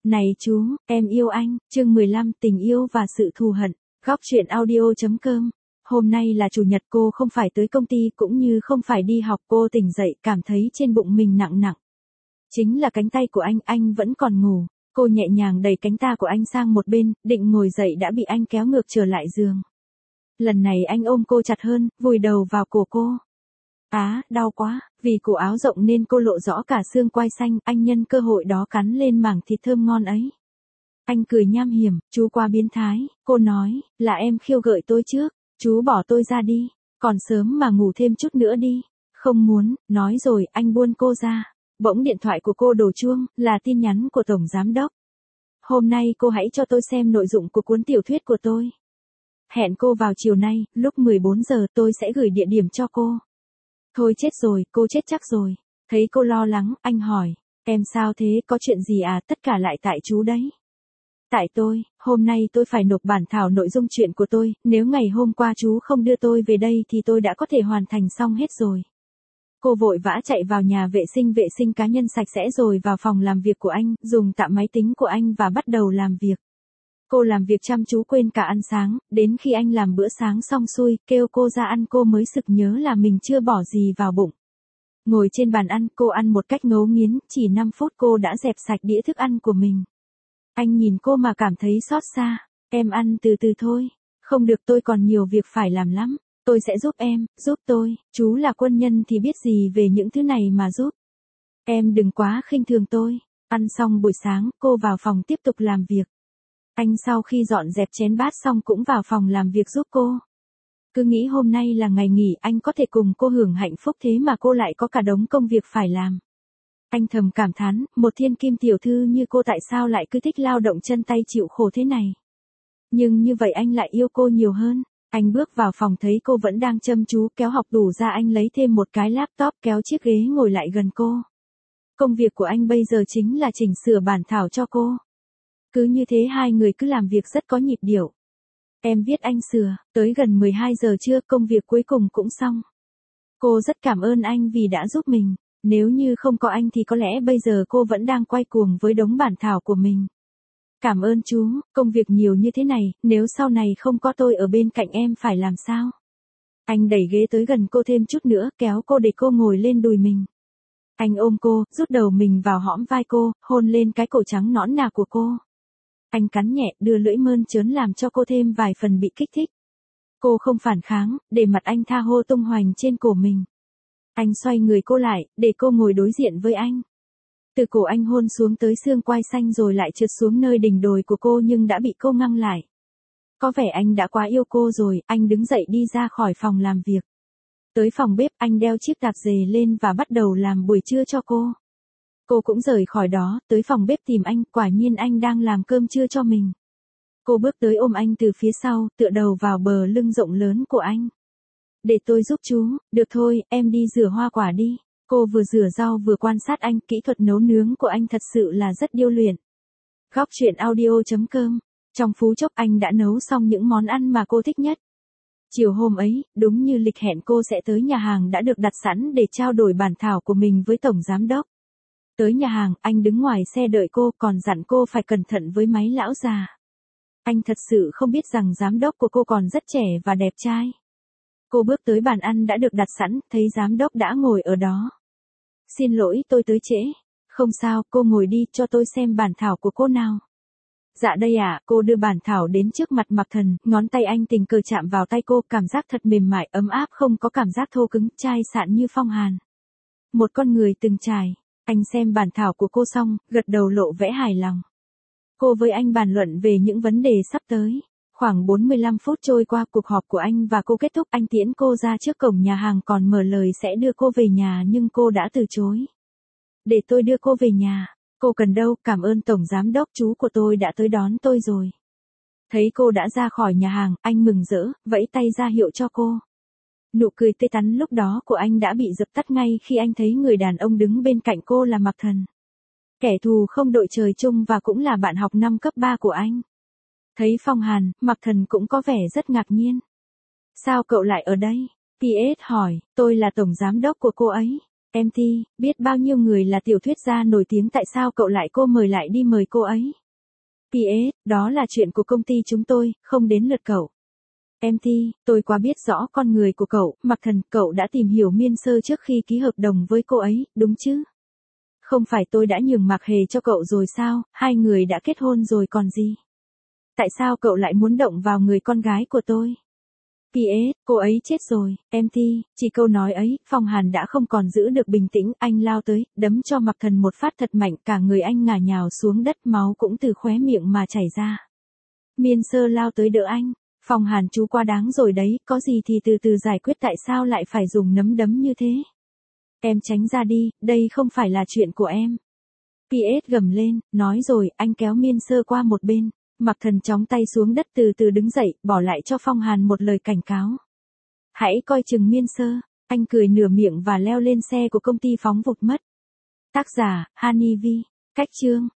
Này chú, em yêu anh, chương 15 tình yêu và sự thù hận, góc truyện audio.com. Hôm nay là chủ nhật, cô không phải tới công ty cũng như không phải đi học. Cô tỉnh dậy cảm thấy trên bụng mình nặng nặng. Chính là cánh tay của anh vẫn còn ngủ. Cô nhẹ nhàng đẩy cánh tay của anh sang một bên, định ngồi dậy đã bị anh kéo ngược trở lại giường. Lần này anh ôm cô chặt hơn, vùi đầu vào cổ cô. Đau quá, vì cổ áo rộng nên cô lộ rõ cả xương quai xanh, anh nhân cơ hội đó cắn lên mảng thịt thơm ngon ấy. Anh cười nham hiểm, chú quá biến thái, cô nói, là em khiêu gợi tôi trước, chú bỏ tôi ra đi, còn sớm mà ngủ thêm chút nữa đi. Không muốn, nói rồi, anh buông cô ra. Bỗng điện thoại của cô đổ chuông, là tin nhắn của Tổng Giám Đốc. Hôm nay cô hãy cho tôi xem nội dung của cuốn tiểu thuyết của tôi. Hẹn cô vào chiều nay, lúc 14 giờ tôi sẽ gửi địa điểm cho cô. Thôi chết rồi, cô chết chắc rồi. Thấy cô lo lắng, anh hỏi, em sao thế, có chuyện gì à, tất cả lại tại chú đấy. Tại tôi, hôm nay tôi phải nộp bản thảo nội dung chuyện của tôi, nếu ngày hôm qua chú không đưa tôi về đây thì tôi đã có thể hoàn thành xong hết rồi. Cô vội vã chạy vào nhà vệ sinh cá nhân sạch sẽ rồi vào phòng làm việc của anh, dùng tạm máy tính của anh và bắt đầu làm việc. Cô làm việc chăm chú quên cả ăn sáng, đến khi anh làm bữa sáng xong xuôi, kêu cô ra ăn cô mới sực nhớ là mình chưa bỏ gì vào bụng. Ngồi trên bàn ăn, cô ăn một cách ngấu nghiến, chỉ 5 phút cô đã dẹp sạch đĩa thức ăn của mình. Anh nhìn cô mà cảm thấy xót xa, em ăn từ từ thôi, không được tôi còn nhiều việc phải làm lắm, tôi sẽ giúp em, giúp tôi, chú là quân nhân thì biết gì về những thứ này mà giúp. Em đừng quá khinh thường tôi. Ăn xong buổi sáng, cô vào phòng tiếp tục làm việc. Anh sau khi dọn dẹp chén bát xong cũng vào phòng làm việc giúp cô. Cứ nghĩ hôm nay là ngày nghỉ anh có thể cùng cô hưởng hạnh phúc thế mà cô lại có cả đống công việc phải làm. Anh thầm cảm thán, một thiên kim tiểu thư như cô tại sao lại cứ thích lao động chân tay chịu khổ thế này. Nhưng như vậy anh lại yêu cô nhiều hơn. Anh bước vào phòng thấy cô vẫn đang chăm chú kéo học tủ ra, anh lấy thêm một cái laptop kéo chiếc ghế ngồi lại gần cô. Công việc của anh bây giờ chính là chỉnh sửa bản thảo cho cô. Cứ như thế hai người cứ làm việc rất có nhịp điệu. Em viết anh sửa, tới gần 12 giờ trưa công việc cuối cùng cũng xong. Cô rất cảm ơn anh vì đã giúp mình, nếu như không có anh thì có lẽ bây giờ cô vẫn đang quay cuồng với đống bản thảo của mình. Cảm ơn chú, công việc nhiều như thế này, nếu sau này không có tôi ở bên cạnh em phải làm sao? Anh đẩy ghế tới gần cô thêm chút nữa, kéo cô để cô ngồi lên đùi mình. Anh ôm cô, rút đầu mình vào hõm vai cô, hôn lên cái cổ trắng nõn nà của cô. Anh cắn nhẹ, đưa lưỡi mơn trớn làm cho cô thêm vài phần bị kích thích. Cô không phản kháng, để mặt anh tha hô tung hoành trên cổ mình. Anh xoay người cô lại, để cô ngồi đối diện với anh. Từ cổ anh hôn xuống tới xương quai xanh rồi lại trượt xuống nơi đỉnh đồi của cô nhưng đã bị cô ngăn lại. Có vẻ anh đã quá yêu cô rồi, anh đứng dậy đi ra khỏi phòng làm việc. Tới phòng bếp, anh đeo chiếc tạp dề lên và bắt đầu làm buổi trưa cho cô. Cô cũng rời khỏi đó, tới phòng bếp tìm anh, quả nhiên anh đang làm cơm trưa cho mình. Cô bước tới ôm anh từ phía sau, tựa đầu vào bờ lưng rộng lớn của anh. Để tôi giúp chú, được thôi, em đi rửa hoa quả đi. Cô vừa rửa rau vừa quan sát anh, kỹ thuật nấu nướng của anh thật sự là rất điêu luyện. Góc truyện audio.com. Trong phút chốc anh đã nấu xong những món ăn mà cô thích nhất. Chiều hôm ấy, đúng như lịch hẹn cô sẽ tới nhà hàng đã được đặt sẵn để trao đổi bản thảo của mình với Tổng Giám Đốc. Tới nhà hàng, anh đứng ngoài xe đợi cô còn dặn cô phải cẩn thận với máy lão già. Anh thật sự không biết rằng giám đốc của cô còn rất trẻ và đẹp trai. Cô bước tới bàn ăn đã được đặt sẵn, thấy giám đốc đã ngồi ở đó. Xin lỗi tôi tới trễ. Không sao, cô ngồi đi, cho tôi xem bản thảo của cô nào. Dạ đây ạ, cô đưa bản thảo đến trước mặt Mạc Thần, ngón tay anh tình cờ chạm vào tay cô, cảm giác thật mềm mại, ấm áp, không có cảm giác thô cứng, chai sạn như phong hàn. Một con người từng trải. Anh xem bản thảo của cô xong, gật đầu lộ vẻ hài lòng. Cô với anh bàn luận về những vấn đề sắp tới. Khoảng 45 phút trôi qua, cuộc họp của anh và cô kết thúc, anh tiễn cô ra trước cổng nhà hàng còn mở lời sẽ đưa cô về nhà nhưng cô đã từ chối. Để tôi đưa cô về nhà. Cô cần đâu, cảm ơn Tổng Giám Đốc, chú của tôi đã tới đón tôi rồi. Thấy cô đã ra khỏi nhà hàng, anh mừng rỡ, vẫy tay ra hiệu cho cô. Nụ cười tươi tắn lúc đó của anh đã bị dập tắt ngay khi anh thấy người đàn ông đứng bên cạnh cô là Mạc Thần. Kẻ thù không đội trời chung và cũng là bạn học năm cấp 3 của anh. Thấy Phong Hàn, Mạc Thần cũng có vẻ rất ngạc nhiên. Sao cậu lại ở đây? PS hỏi, tôi là Tổng Giám Đốc của cô ấy. Em Ti, biết bao nhiêu người là tiểu thuyết gia nổi tiếng, tại sao cậu lại mời lại đi mời cô ấy? PS, đó là chuyện của công ty chúng tôi, không đến lượt cậu. Em Ti, tôi quá biết rõ con người của cậu, Mạc Thần, cậu đã tìm hiểu Miên Sơ trước khi ký hợp đồng với cô ấy, đúng chứ? Không phải tôi đã nhường Mạc Hề cho cậu rồi sao, hai người đã kết hôn rồi còn gì? Tại sao cậu lại muốn động vào người con gái của tôi? PS, cô ấy chết rồi, em Ti, chỉ câu nói ấy, Phong Hàn đã không còn giữ được bình tĩnh, anh lao tới, đấm cho Mạc Thần một phát thật mạnh, cả người anh ngả nhào xuống đất, máu cũng từ khóe miệng mà chảy ra. Miên Sơ lao tới đỡ anh, Phong Hàn chú quá đáng rồi đấy, có gì thì từ từ giải quyết, tại sao lại phải dùng nắm đấm như thế? Em tránh ra đi, đây không phải là chuyện của em. PS gầm lên, nói rồi, anh kéo Miên Sơ qua một bên. Mạc Thần chóng tay xuống đất, từ từ đứng dậy, bỏ lại cho Phong Hàn một lời cảnh cáo. Hãy coi chừng Miên Sơ. Anh cười nửa miệng và leo lên xe của công ty phóng vụt mất. Tác giả, Hanivi. Cách chương.